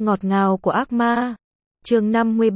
Ngọt ngào của ác ma. Chương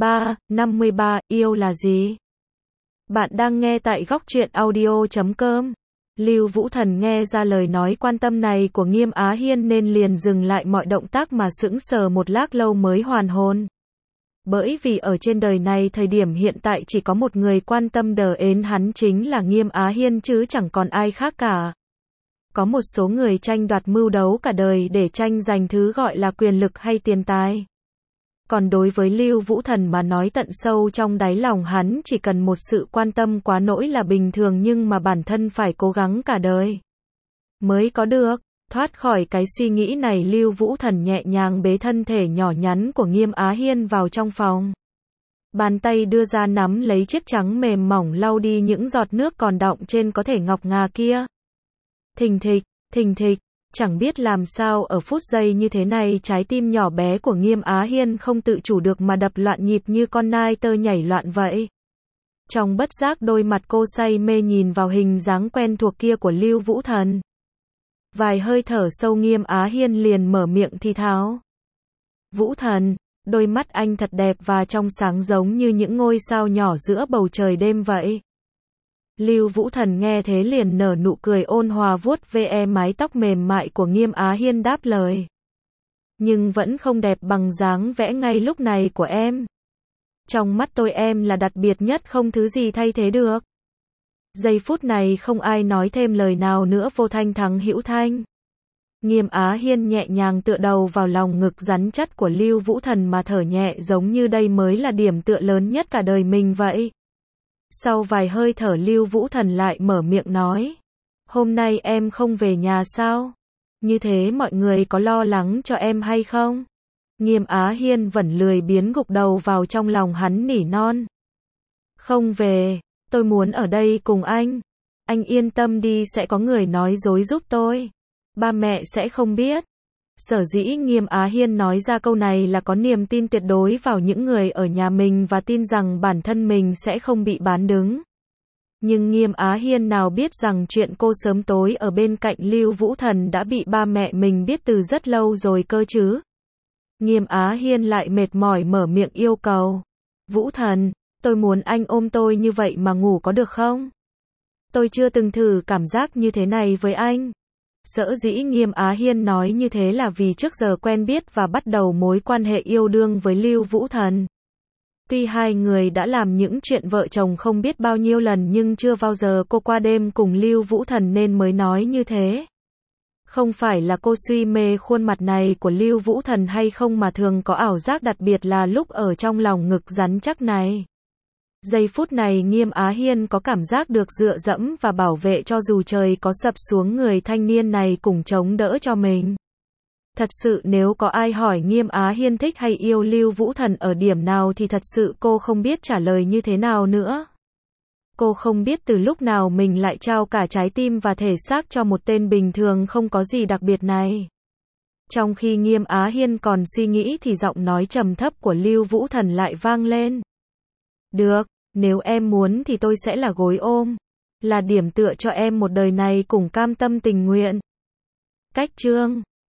53, yêu là gì? Bạn đang nghe tại góc truyện audio.com. Lưu Vũ Thần nghe ra lời nói quan tâm này của Nghiêm Á Hiên nên liền dừng lại mọi động tác mà sững sờ một lát lâu mới hoàn hồn. Bởi vì ở trên đời này thời điểm hiện tại chỉ có một người quan tâm đến hắn chính là Nghiêm Á Hiên chứ chẳng còn ai khác cả. Có một số người tranh đoạt mưu đấu cả đời để tranh giành thứ gọi là quyền lực hay tiền tài. Còn đối với Lưu Vũ Thần mà nói tận sâu trong đáy lòng hắn chỉ cần một sự quan tâm quá nỗi là bình thường nhưng mà bản thân phải cố gắng cả đời mới có được. Thoát khỏi cái suy nghĩ này Lưu Vũ Thần nhẹ nhàng bế thân thể nhỏ nhắn của Nghiêm Á Hiên vào trong phòng. Bàn tay đưa ra nắm lấy chiếc trắng mềm mỏng lau đi những giọt nước còn đọng trên có thể ngọc ngà kia. Thình thịch, chẳng biết làm sao ở phút giây như thế này trái tim nhỏ bé của Nghiêm Á Hiên không tự chủ được mà đập loạn nhịp như con nai tơ nhảy loạn vậy. Trong bất giác đôi mặt cô say mê nhìn vào hình dáng quen thuộc kia của Lưu Vũ Thần. Vài hơi thở sâu Nghiêm Á Hiên liền mở miệng thì thào. Vũ Thần, đôi mắt anh thật đẹp và trong sáng giống như những ngôi sao nhỏ giữa bầu trời đêm vậy. Lưu Vũ Thần nghe thế liền nở nụ cười ôn hòa vuốt ve mái tóc mềm mại của Nghiêm Á Hiên đáp lời. Nhưng vẫn không đẹp bằng dáng vẽ ngay lúc này của em. Trong mắt tôi em là đặc biệt nhất không thứ gì thay thế được. Giây phút này không ai nói thêm lời nào nữa vô thanh thắng hữu thanh. Nghiêm Á Hiên nhẹ nhàng tựa đầu vào lòng ngực rắn chắc của Lưu Vũ Thần mà thở nhẹ giống như đây mới là điểm tựa lớn nhất cả đời mình vậy. Sau vài hơi thở Lưu Vũ Thần lại mở miệng nói. Hôm nay em không về nhà sao? Như thế mọi người có lo lắng cho em hay không? Nghiêm Á Hiên vẫn lười biếng gục đầu vào trong lòng hắn nỉ non. Không về, tôi muốn ở đây cùng anh. Anh yên tâm đi sẽ có người nói dối giúp tôi. Ba mẹ sẽ không biết. Sở dĩ Nghiêm Á Hiên nói ra câu này là có niềm tin tuyệt đối vào những người ở nhà mình và tin rằng bản thân mình sẽ không bị bán đứng. Nhưng Nghiêm Á Hiên nào biết rằng chuyện cô sớm tối ở bên cạnh Lưu Vũ Thần đã bị ba mẹ mình biết từ rất lâu rồi cơ chứ. Nghiêm Á Hiên lại mệt mỏi mở miệng yêu cầu. Vũ Thần, tôi muốn anh ôm tôi như vậy mà ngủ có được không? Tôi chưa từng thử cảm giác như thế này với anh. Sở dĩ Nghiêm Á Hiên nói như thế là vì trước giờ quen biết và bắt đầu mối quan hệ yêu đương với Lưu Vũ Thần. Tuy hai người đã làm những chuyện vợ chồng không biết bao nhiêu lần nhưng chưa bao giờ cô qua đêm cùng Lưu Vũ Thần nên mới nói như thế. Không phải là cô suy mê khuôn mặt này của Lưu Vũ Thần hay không mà thường có ảo giác đặc biệt là lúc ở trong lòng ngực rắn chắc này. Giây phút này Nghiêm Á Hiên có cảm giác được dựa dẫm và bảo vệ cho dù trời có sập xuống người thanh niên này cùng chống đỡ cho mình. Thật sự nếu có ai hỏi Nghiêm Á Hiên thích hay yêu Lưu Vũ Thần ở điểm nào thì thật sự cô không biết trả lời như thế nào nữa. Cô không biết từ lúc nào mình lại trao cả trái tim và thể xác cho một tên bình thường không có gì đặc biệt này. Trong khi Nghiêm Á Hiên còn suy nghĩ thì giọng nói trầm thấp của Lưu Vũ Thần lại vang lên. Được, nếu em muốn thì tôi sẽ là gối ôm, là điểm tựa cho em một đời này cùng cam tâm tình nguyện. Cách chương